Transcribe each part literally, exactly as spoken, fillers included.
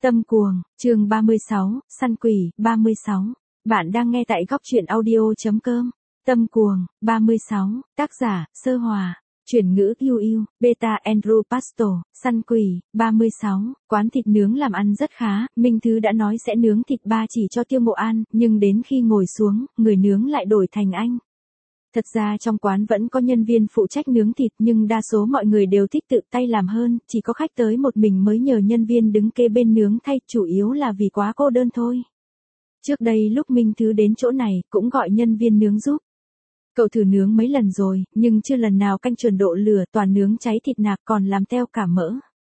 Tâm cuồng, chương ba mươi sáu, săn quỷ, ba mươi sáu. Bạn đang nghe tại góc truyện audio.com. Tâm cuồng, ba mươi sáu, tác giả, Sơ Hòa. Chuyển ngữ Yu Yu, Beta Andrew Pasto, săn quỷ, ba mươi sáu, quán thịt nướng làm ăn rất khá, Minh Thứ đã nói sẽ nướng thịt ba chỉ cho Tiêu Mộ An, nhưng đến khi ngồi xuống, người nướng lại đổi thành anh. Thật ra trong quán vẫn có nhân viên phụ trách nướng thịt nhưng đa số mọi người đều thích tự tay làm hơn, chỉ có khách tới một mình mới nhờ nhân viên đứng kế bên nướng thay, chủ yếu là vì quá cô đơn thôi. Trước đây lúc Minh Thứ đến chỗ này, cũng gọi nhân viên nướng giúp. Cậu thử nướng mấy lần rồi, nhưng chưa lần nào canh chuẩn độ lửa, toàn nướng cháy thịt nạc còn làm teo cả mỡ.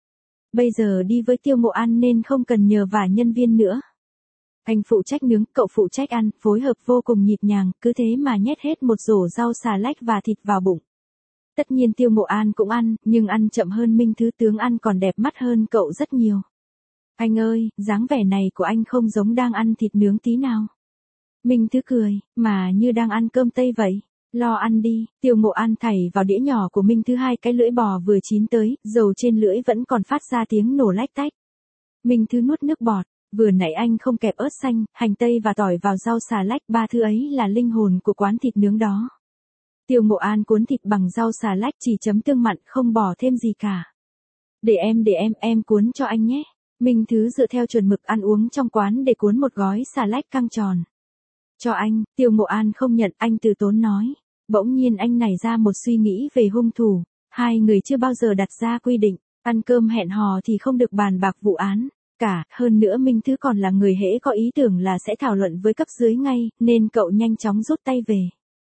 Bây giờ đi với Tiêu Mộ An nên không cần nhờ vả nhân viên nữa. Anh phụ trách nướng, cậu phụ trách ăn, phối hợp vô cùng nhịp nhàng, cứ thế mà nhét hết một rổ rau xà lách và thịt vào bụng. Tất nhiên Tiêu Mộ An cũng ăn, nhưng ăn chậm hơn Minh Thứ, tướng ăn còn đẹp mắt hơn cậu rất nhiều. Anh ơi, dáng vẻ này của anh không giống đang ăn thịt nướng tí nào. Minh Thứ cười, mà như đang ăn cơm Tây vậy. Lo ăn đi, Tiêu Mộ An thảy vào đĩa nhỏ của Minh Thứ hai cái lưỡi bò vừa chín tới, dầu trên lưỡi vẫn còn phát ra tiếng nổ lách tách. Minh Thứ nuốt nước bọt. Vừa nãy anh không kẹp ớt xanh, hành tây và tỏi vào rau xà lách, ba thứ ấy là linh hồn của quán thịt nướng đó. Tiêu Mộ An cuốn thịt bằng rau xà lách chỉ chấm tương mặn, không bỏ thêm gì cả. Để em để em, em cuốn cho anh nhé. Minh Thứ dựa theo chuẩn mực ăn uống trong quán để cuốn một gói xà lách căng tròn. Cho anh, Tiêu Mộ An không nhận, anh từ tốn nói. Bỗng nhiên anh nảy ra một suy nghĩ về hung thủ. Hai người chưa bao giờ đặt ra quy định, ăn cơm hẹn hò thì không được bàn bạc vụ án. Cả, hơn nữa Minh Thứ còn là người hễ có ý tưởng là sẽ thảo luận với cấp dưới ngay, nên cậu nhanh chóng rút tay về.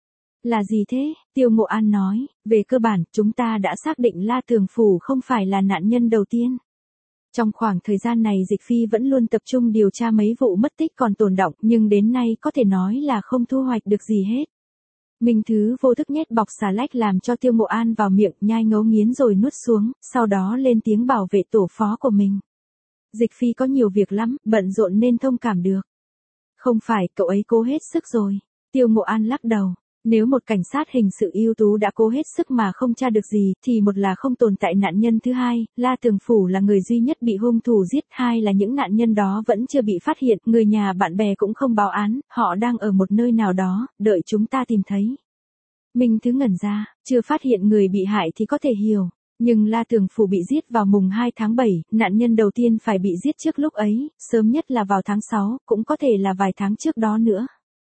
Là gì thế? Tiêu Mộ An nói, về cơ bản, chúng ta đã xác định La Tường Phủ không phải là nạn nhân đầu tiên. Trong khoảng thời gian này Dịch Phi vẫn luôn tập trung điều tra mấy vụ mất tích còn tồn đọng, nhưng đến nay có thể nói là không thu hoạch được gì hết. Minh Thứ vô thức nhét bọc xà lách làm cho Tiêu Mộ An vào miệng, nhai ngấu nghiến rồi nuốt xuống, sau đó lên tiếng bảo vệ tổ phó của mình. Dịch Phi có nhiều việc lắm, bận rộn nên thông cảm được. Không phải, cậu ấy cố hết sức rồi. Tiêu Mộ An lắc đầu. Nếu một cảnh sát hình sự ưu tú đã cố hết sức mà không tra được gì, thì một là không tồn tại nạn nhân thứ hai, La Tường Phủ là người duy nhất bị hung thủ giết, hai là những nạn nhân đó vẫn chưa bị phát hiện, người nhà bạn bè cũng không báo án, họ đang ở một nơi nào đó, đợi chúng ta tìm thấy. Minh Thứ ngẩn ra, chưa phát hiện người bị hại thì có thể hiểu. Nhưng La Tường Phủ bị giết vào mùng hai tháng bảy, nạn nhân đầu tiên phải bị giết trước lúc ấy, sớm nhất là vào tháng sáu, cũng có thể là vài tháng trước đó nữa.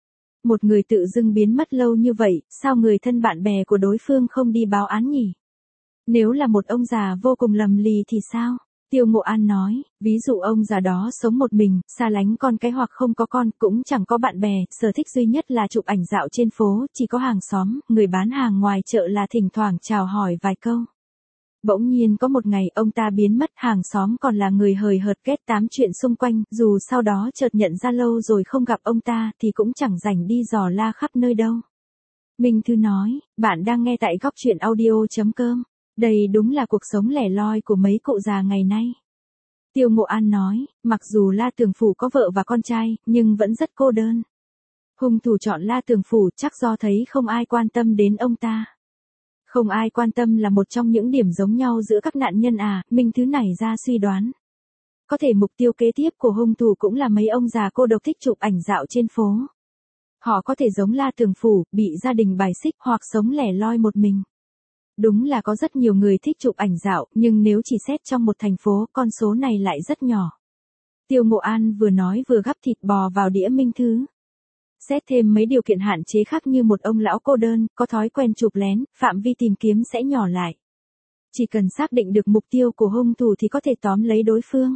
Một người tự dưng biến mất lâu như vậy, sao người thân bạn bè của đối phương không đi báo án nhỉ? Nếu là một ông già vô cùng lầm lì thì sao? Tiêu Mộ An nói, ví dụ ông già đó sống một mình, xa lánh con cái hoặc không có con, cũng chẳng có bạn bè, sở thích duy nhất là chụp ảnh dạo trên phố, chỉ có hàng xóm, người bán hàng ngoài chợ là thỉnh thoảng chào hỏi vài câu. Bỗng nhiên có một ngày ông ta biến mất, hàng xóm còn là người hời hợt kết tám chuyện xung quanh, dù sau đó chợt nhận ra lâu rồi không gặp ông ta thì cũng chẳng rảnh đi dò la khắp nơi đâu. Minh Thứ nói, bạn đang nghe tại góc truyện audio.com. Đây đúng là cuộc sống lẻ loi của mấy cụ già ngày nay. Tiêu Mộ An nói, mặc dù La Tường Phủ có vợ và con trai, nhưng vẫn rất cô đơn. Hung thủ chọn La Tường Phủ chắc do thấy không ai quan tâm đến ông ta. Không ai quan tâm là một trong những điểm giống nhau giữa các nạn nhân à, Minh Thứ nảy ra suy đoán. Có thể mục tiêu kế tiếp của hung thủ cũng là mấy ông già cô độc thích chụp ảnh dạo trên phố. Họ có thể giống La Tường Phủ, bị gia đình bài xích hoặc sống lẻ loi một mình. Đúng là có rất nhiều người thích chụp ảnh dạo, nhưng nếu chỉ xét trong một thành phố, con số này lại rất nhỏ. Tiêu Mộ An vừa nói vừa gắp thịt bò vào đĩa Minh Thứ. Xét thêm mấy điều kiện hạn chế khác như một ông lão cô đơn, có thói quen chụp lén, phạm vi tìm kiếm sẽ nhỏ lại. Chỉ cần xác định được mục tiêu của hung thủ thì có thể tóm lấy đối phương.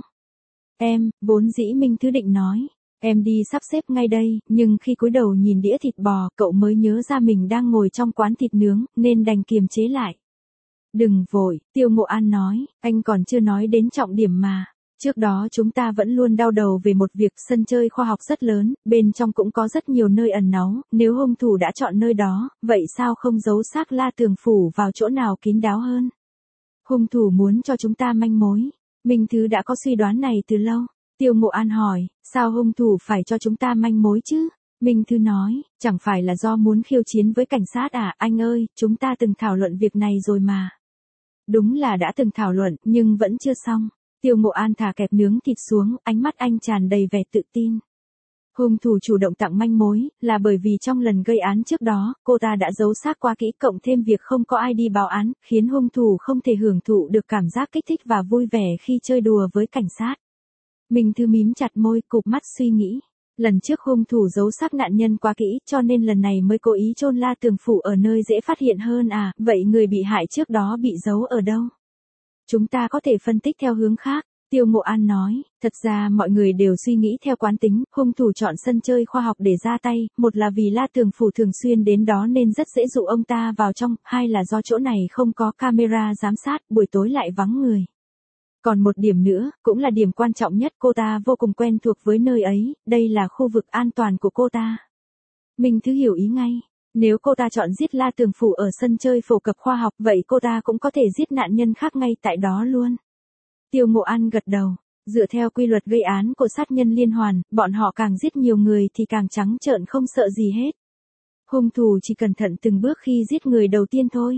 Em, vốn dĩ Minh Thứ định nói, em đi sắp xếp ngay đây, nhưng khi cúi đầu nhìn đĩa thịt bò, cậu mới nhớ ra mình đang ngồi trong quán thịt nướng, nên đành kiềm chế lại. Đừng vội, Tiêu Mộ An nói, anh còn chưa nói đến trọng điểm mà. Trước đó chúng ta vẫn luôn đau đầu về một việc, sân chơi khoa học rất lớn, bên trong cũng có rất nhiều nơi ẩn náu, nếu hung thủ đã chọn nơi đó, vậy sao không giấu xác La Tường Phủ vào chỗ nào kín đáo hơn? Hung thủ muốn cho chúng ta manh mối. Minh Thứ đã có suy đoán này từ lâu. Tiêu Mộ An hỏi, sao hung thủ phải cho chúng ta manh mối chứ? Minh Thứ nói, chẳng phải là do muốn khiêu chiến với cảnh sát à, anh ơi, chúng ta từng thảo luận việc này rồi mà. Đúng là đã từng thảo luận, nhưng vẫn chưa xong. Tiêu Ngộ An thả kẹp nướng thịt xuống, ánh mắt anh tràn đầy vẻ tự tin. Hung thủ chủ động tặng manh mối, là bởi vì trong lần gây án trước đó, cô ta đã giấu xác quá kỹ, cộng thêm việc không có ai đi báo án, khiến hung thủ không thể hưởng thụ được cảm giác kích thích và vui vẻ khi chơi đùa với cảnh sát. Minh Thư mím chặt môi, cụp mắt suy nghĩ. Lần trước hung thủ giấu xác nạn nhân quá kỹ, cho nên lần này mới cố ý chôn La Tường Phủ ở nơi dễ phát hiện hơn à, vậy người bị hại trước đó bị giấu ở đâu? Chúng ta có thể phân tích theo hướng khác. Tiêu Ngộ An nói, thật ra mọi người đều suy nghĩ theo quán tính, hung thủ chọn sân chơi khoa học để ra tay, một là vì La Tường Phủ thường xuyên đến đó nên rất dễ dụ ông ta vào trong, hai là do chỗ này không có camera giám sát, buổi tối lại vắng người. Còn một điểm nữa, cũng là điểm quan trọng nhất, cô ta vô cùng quen thuộc với nơi ấy, đây là khu vực an toàn của cô ta. Minh Thư hiểu ý ngay. Nếu cô ta chọn giết La Tường Phủ ở sân chơi phổ cập khoa học, vậy cô ta cũng có thể giết nạn nhân khác ngay tại đó luôn. Tiêu Ngộ An gật đầu. Dựa theo quy luật gây án của sát nhân liên hoàn, bọn họ càng giết nhiều người thì càng trắng trợn không sợ gì hết. Hung thủ chỉ cẩn thận từng bước khi giết người đầu tiên thôi.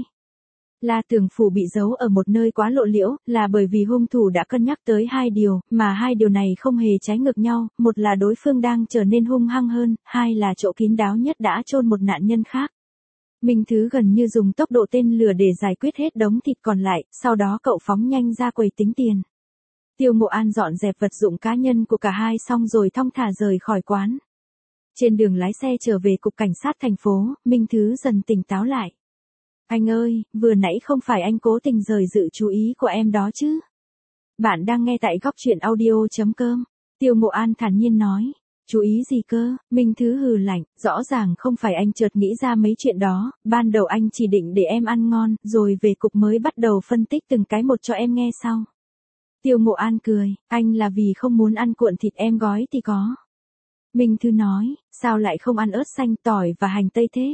La Tường Phủ bị giấu ở một nơi quá lộ liễu, là bởi vì hung thủ đã cân nhắc tới hai điều, mà hai điều này không hề trái ngược nhau, một là đối phương đang trở nên hung hăng hơn, hai là chỗ kín đáo nhất đã chôn một nạn nhân khác. Minh Thứ gần như dùng tốc độ tên lửa để giải quyết hết đống thịt còn lại, sau đó cậu phóng nhanh ra quầy tính tiền. Tiêu Ngộ An dọn dẹp vật dụng cá nhân của cả hai xong rồi thong thả rời khỏi quán. Trên đường lái xe trở về cục cảnh sát thành phố, Minh Thứ dần tỉnh táo lại. Anh ơi, vừa nãy không phải anh cố tình rời sự chú ý của em đó chứ? Bạn đang nghe tại góc truyện audio chấm com. Tiêu Ngộ An thản nhiên nói. Chú ý gì cơ? Minh Thứ hừ lạnh, rõ ràng không phải anh chợt nghĩ ra mấy chuyện đó, ban đầu anh chỉ định để em ăn ngon, rồi về cục mới bắt đầu phân tích từng cái một cho em nghe sau. Tiêu Ngộ An cười, anh là vì không muốn ăn cuộn thịt em gói thì có. Minh Thư nói, sao lại không ăn ớt xanh, tỏi và hành tây thế?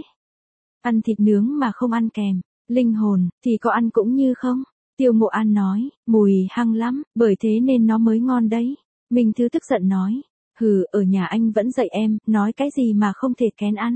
Ăn thịt nướng mà không ăn kèm, linh hồn, thì có ăn cũng như không? Tiêu Ngộ An nói, mùi hăng lắm, bởi thế nên nó mới ngon đấy. Minh Thư tức giận nói, hừ, ở nhà anh vẫn dạy em, nói cái gì mà không thể kén ăn.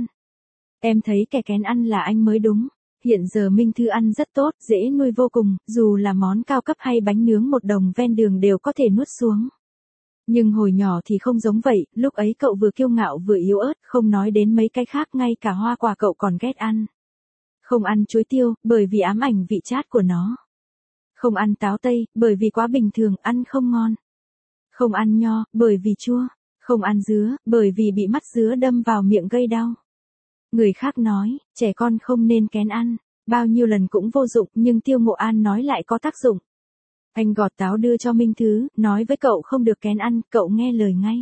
Em thấy kẻ kén ăn là anh mới đúng. Hiện giờ Minh Thư ăn rất tốt, dễ nuôi vô cùng, dù là món cao cấp hay bánh nướng một đồng ven đường đều có thể nuốt xuống. Nhưng hồi nhỏ thì không giống vậy, lúc ấy cậu vừa kiêu ngạo vừa yếu ớt, không nói đến mấy cái khác, ngay cả hoa quả cậu còn ghét ăn. Không ăn chuối tiêu, bởi vì ám ảnh vị chát của nó. Không ăn táo tây, bởi vì quá bình thường, ăn không ngon. Không ăn nho, bởi vì chua. Không ăn dứa, bởi vì bị mắt dứa đâm vào miệng gây đau. Người khác nói, trẻ con không nên kén ăn, bao nhiêu lần cũng vô dụng, nhưng Tiêu Ngộ An nói lại có tác dụng. Anh gọt táo đưa cho Minh Thứ, nói với cậu không được kén ăn, cậu nghe lời ngay.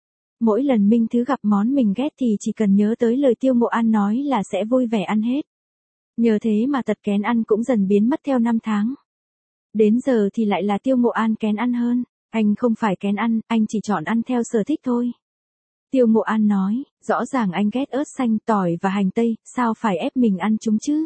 Mỗi lần Minh Thứ gặp món mình ghét thì chỉ cần nhớ tới lời Tiêu Ngộ An nói là sẽ vui vẻ ăn hết. Nhờ thế mà tật kén ăn cũng dần biến mất theo năm tháng. Đến giờ thì lại là Tiêu Ngộ An kén ăn hơn. Anh không phải kén ăn, anh chỉ chọn ăn theo sở thích thôi. Tiêu Ngộ An nói, rõ ràng anh ghét ớt xanh, tỏi và hành tây, sao phải ép mình ăn chúng chứ?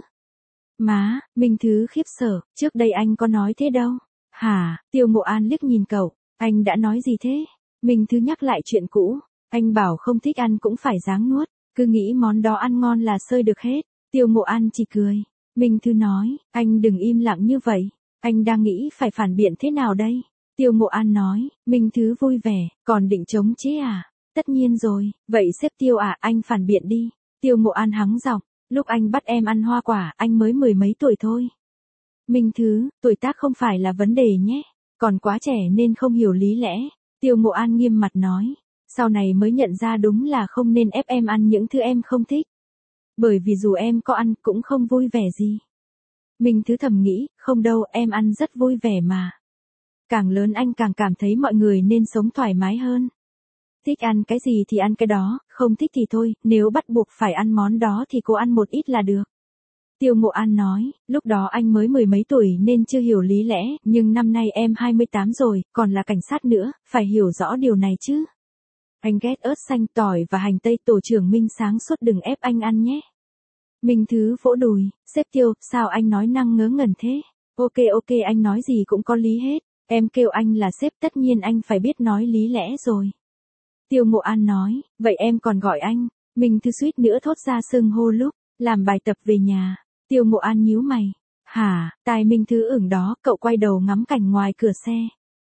Má, Minh Thứ khiếp sợ, trước đây anh có nói thế đâu. Hả? Tiêu Ngộ An liếc nhìn cậu, anh đã nói gì thế? Minh Thứ nhắc lại chuyện cũ, anh bảo không thích ăn cũng phải ráng nuốt, cứ nghĩ món đó ăn ngon là sơi được hết. Tiêu Ngộ An chỉ cười. Minh Thứ nói, anh đừng im lặng như vậy, anh đang nghĩ phải phản biện thế nào đây? Tiêu Ngộ An nói, Minh Thứ vui vẻ, còn định chống chế à? Tất nhiên rồi, vậy sếp Tiêu à, anh phản biện đi. Tiêu Ngộ An hắng giọng, lúc anh bắt em ăn hoa quả, anh mới mười mấy tuổi thôi. Minh Thứ, tuổi tác không phải là vấn đề nhé, còn quá trẻ nên không hiểu lý lẽ. Tiêu Ngộ An nghiêm mặt nói, sau này mới nhận ra đúng là không nên ép em ăn những thứ em không thích. Bởi vì dù em có ăn cũng không vui vẻ gì. Minh Thứ thầm nghĩ, không đâu, em ăn rất vui vẻ mà. Càng lớn anh càng cảm thấy mọi người nên sống thoải mái hơn. Thích ăn cái gì thì ăn cái đó, không thích thì thôi, nếu bắt buộc phải ăn món đó thì cô ăn một ít là được. Tiêu Ngộ An nói, lúc đó anh mới mười mấy tuổi nên chưa hiểu lý lẽ, nhưng năm nay em hai mươi tám rồi, còn là cảnh sát nữa, phải hiểu rõ điều này chứ. Anh ghét ớt xanh, tỏi và hành tây, tổ trưởng Minh sáng suốt đừng ép anh ăn nhé. Minh Thứ vỗ đùi, sếp Tiêu, sao anh nói năng ngớ ngẩn thế? Ok ok, anh nói gì cũng có lý hết. Em kêu anh là sếp, tất nhiên anh phải biết nói lý lẽ rồi. Tiêu Ngộ An nói, vậy em còn gọi anh. Minh Thư suýt nữa thốt ra xưng hô lúc làm bài tập về nhà. Tiêu Ngộ An nhíu mày. Hả? Tai Minh Thư ửng đó, cậu quay đầu ngắm cảnh ngoài cửa xe.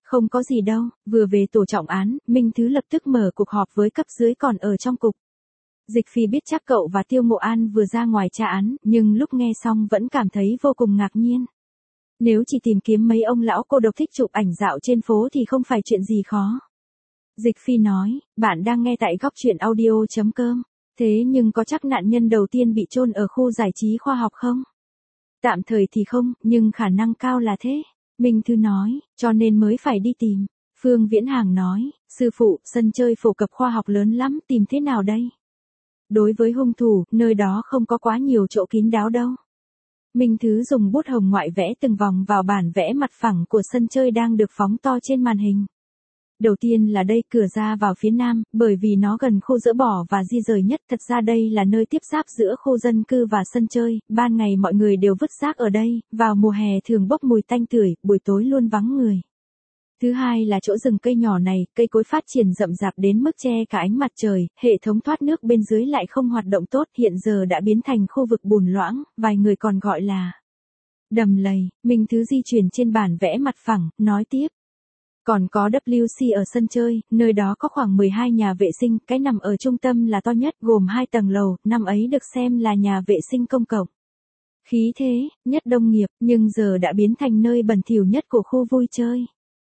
Không có gì đâu, vừa về tổ trọng án, Minh Thứ lập tức mở cuộc họp với cấp dưới còn ở trong cục. Dịch Phi biết chắc cậu và Tiêu Ngộ An vừa ra ngoài tra án, nhưng lúc nghe xong vẫn cảm thấy vô cùng ngạc nhiên. Nếu chỉ tìm kiếm mấy ông lão cô độc thích chụp ảnh dạo trên phố thì không phải chuyện gì khó. Dịch Phi nói, bạn đang nghe tại góc truyện audio chấm com. Thế nhưng có chắc nạn nhân đầu tiên bị chôn ở khu giải trí khoa học không? Tạm thời thì không, nhưng khả năng cao là thế. Minh Thư nói, cho nên mới phải đi tìm. Phương Viễn Hàng nói, sư phụ, sân chơi phổ cập khoa học lớn lắm, tìm thế nào đây? Đối với hung thủ, nơi đó không có quá nhiều chỗ kín đáo đâu. Minh Thứ dùng bút hồng ngoại vẽ từng vòng vào bản vẽ mặt phẳng của sân chơi đang được phóng to trên màn hình. Đầu tiên là đây cửa ra vào phía nam, bởi vì nó gần khu dỡ bỏ và di rời nhất. Thật ra đây là nơi tiếp giáp giữa khu dân cư và sân chơi, ban ngày mọi người đều vứt rác ở đây, vào mùa hè thường bốc mùi tanh tưởi, buổi tối luôn vắng người. Thứ hai là chỗ rừng cây nhỏ này, cây cối phát triển rậm rạp đến mức che cả ánh mặt trời, hệ thống thoát nước bên dưới lại không hoạt động tốt, hiện giờ đã biến thành khu vực bùn loãng, vài người còn gọi là đầm lầy. Minh Thứ di chuyển trên bản vẽ mặt phẳng, nói tiếp. Còn có W C ở sân chơi, nơi đó có khoảng mười hai nhà vệ sinh, cái nằm ở trung tâm là to nhất, gồm hai tầng lầu, năm ấy được xem là nhà vệ sinh công cộng. Khí thế, nhất đông nghiệp, nhưng giờ đã biến thành nơi bẩn thỉu nhất của khu vui chơi.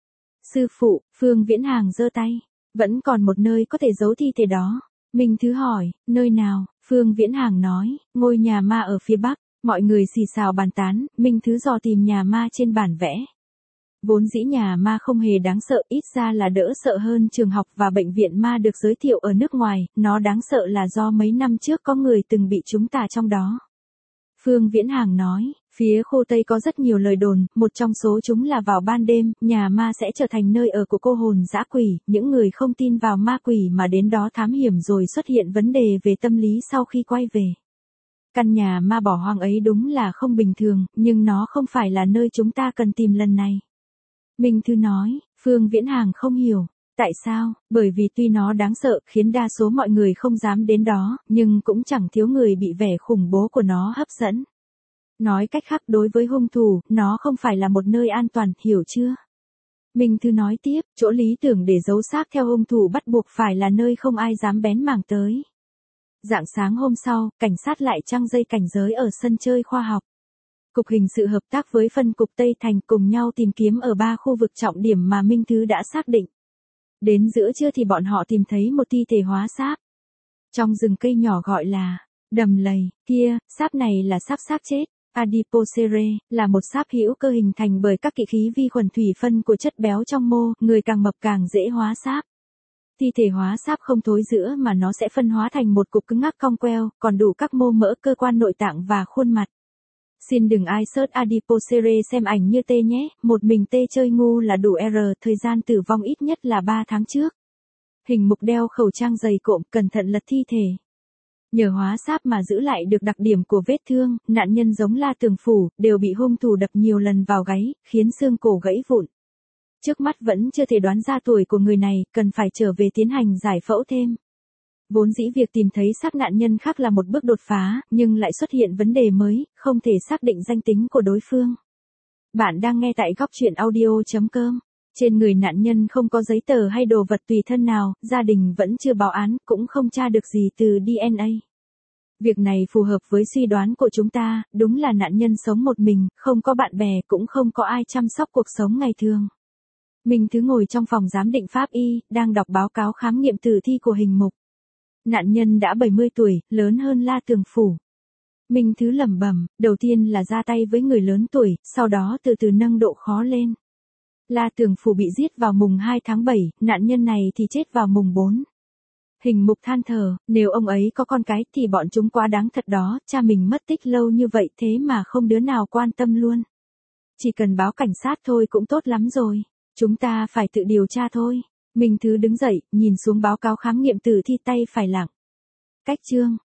Sư phụ, Phương Viễn Hàng giơ tay, vẫn còn một nơi có thể giấu thi thể đó. Minh Thứ hỏi, nơi nào? Phương Viễn Hàng nói, ngôi nhà ma ở phía bắc. Mọi người xì xào bàn tán, Minh Thứ dò tìm nhà ma trên bản vẽ. Vốn dĩ nhà ma không hề đáng sợ, ít ra là đỡ sợ hơn trường học và bệnh viện ma được giới thiệu ở nước ngoài, nó đáng sợ là do mấy năm trước có người từng bị chúng ta trong đó. Phương Viễn Hàng nói, phía khu Tây có rất nhiều lời đồn, một trong số chúng là vào ban đêm, nhà ma sẽ trở thành nơi ở của cô hồn dã quỷ, những người không tin vào ma quỷ mà đến đó thám hiểm rồi xuất hiện vấn đề về tâm lý sau khi quay về. Căn nhà ma bỏ hoang ấy đúng là không bình thường, nhưng nó không phải là nơi chúng ta cần tìm lần này. Minh Thư nói, Phương Viễn Hàng không hiểu. Tại sao? Bởi vì tuy nó đáng sợ khiến đa số mọi người không dám đến đó, nhưng cũng chẳng thiếu người bị vẻ khủng bố của nó hấp dẫn. Nói cách khác đối với hung thủ, nó không phải là một nơi an toàn, hiểu chưa? Minh Thư nói tiếp, chỗ lý tưởng để giấu xác theo hung thủ bắt buộc phải là nơi không ai dám bén mảng tới. Rạng sáng hôm sau, cảnh sát lại trăng dây cảnh giới ở sân chơi khoa học. Cục hình sự hợp tác với phân cục Tây Thành cùng nhau tìm kiếm ở ba khu vực trọng điểm mà Minh Thứ đã xác định. Đến giữa trưa thì bọn họ tìm thấy một thi thể hóa sáp. Trong rừng cây nhỏ gọi là đầm lầy, kia, sáp này là sáp xác chết. Adipocere, là một sáp hữu cơ hình thành bởi các kỵ khí vi khuẩn thủy phân của chất béo trong mô, người càng mập càng dễ hóa sáp. Thi thể hóa sáp không thối rữa mà nó sẽ phân hóa thành một cục cứng ngắc cong queo, còn đủ các mô mỡ cơ quan nội tạng và khuôn mặt. Xin đừng ai search Adipocere xem ảnh như tê nhé, một mình tê chơi ngu là đủ R, thời gian tử vong ít nhất là ba tháng trước. Hình mục đeo khẩu trang dày cộm, cẩn thận lật thi thể. Nhờ hóa sáp mà giữ lại được đặc điểm của vết thương, nạn nhân giống La Tường Phủ, đều bị hung thủ đập nhiều lần vào gáy, khiến xương cổ gãy vụn. Trước mắt vẫn chưa thể đoán ra tuổi của người này, cần phải trở về tiến hành giải phẫu thêm. Vốn dĩ việc tìm thấy xác nạn nhân khác là một bước đột phá, nhưng lại xuất hiện vấn đề mới, không thể xác định danh tính của đối phương. Bạn đang nghe tại góc truyện audio chấm com. Trên người nạn nhân không có giấy tờ hay đồ vật tùy thân nào, gia đình vẫn chưa báo án, cũng không tra được gì từ đê en a. Việc này phù hợp với suy đoán của chúng ta, đúng là nạn nhân sống một mình, không có bạn bè, cũng không có ai chăm sóc cuộc sống ngày thường. Minh Thứ ngồi trong phòng giám định pháp y, đang đọc báo cáo khám nghiệm tử thi của hình mục. Nạn nhân đã bảy mươi tuổi, lớn hơn La Tường Phủ. Minh Thứ lẩm bẩm, đầu tiên là ra tay với người lớn tuổi, sau đó từ từ nâng độ khó lên. La Tường Phủ bị giết vào mùng hai tháng bảy, nạn nhân này thì chết vào mùng bốn. Hình mục than thở, nếu ông ấy có con cái thì bọn chúng quá đáng thật đó, cha mình mất tích lâu như vậy thế mà không đứa nào quan tâm luôn. Chỉ cần báo cảnh sát thôi cũng tốt lắm rồi, chúng ta phải tự điều tra thôi. Minh Thứ đứng dậy, nhìn xuống báo cáo khám nghiệm tử thi tay phải lặng. Cách chương.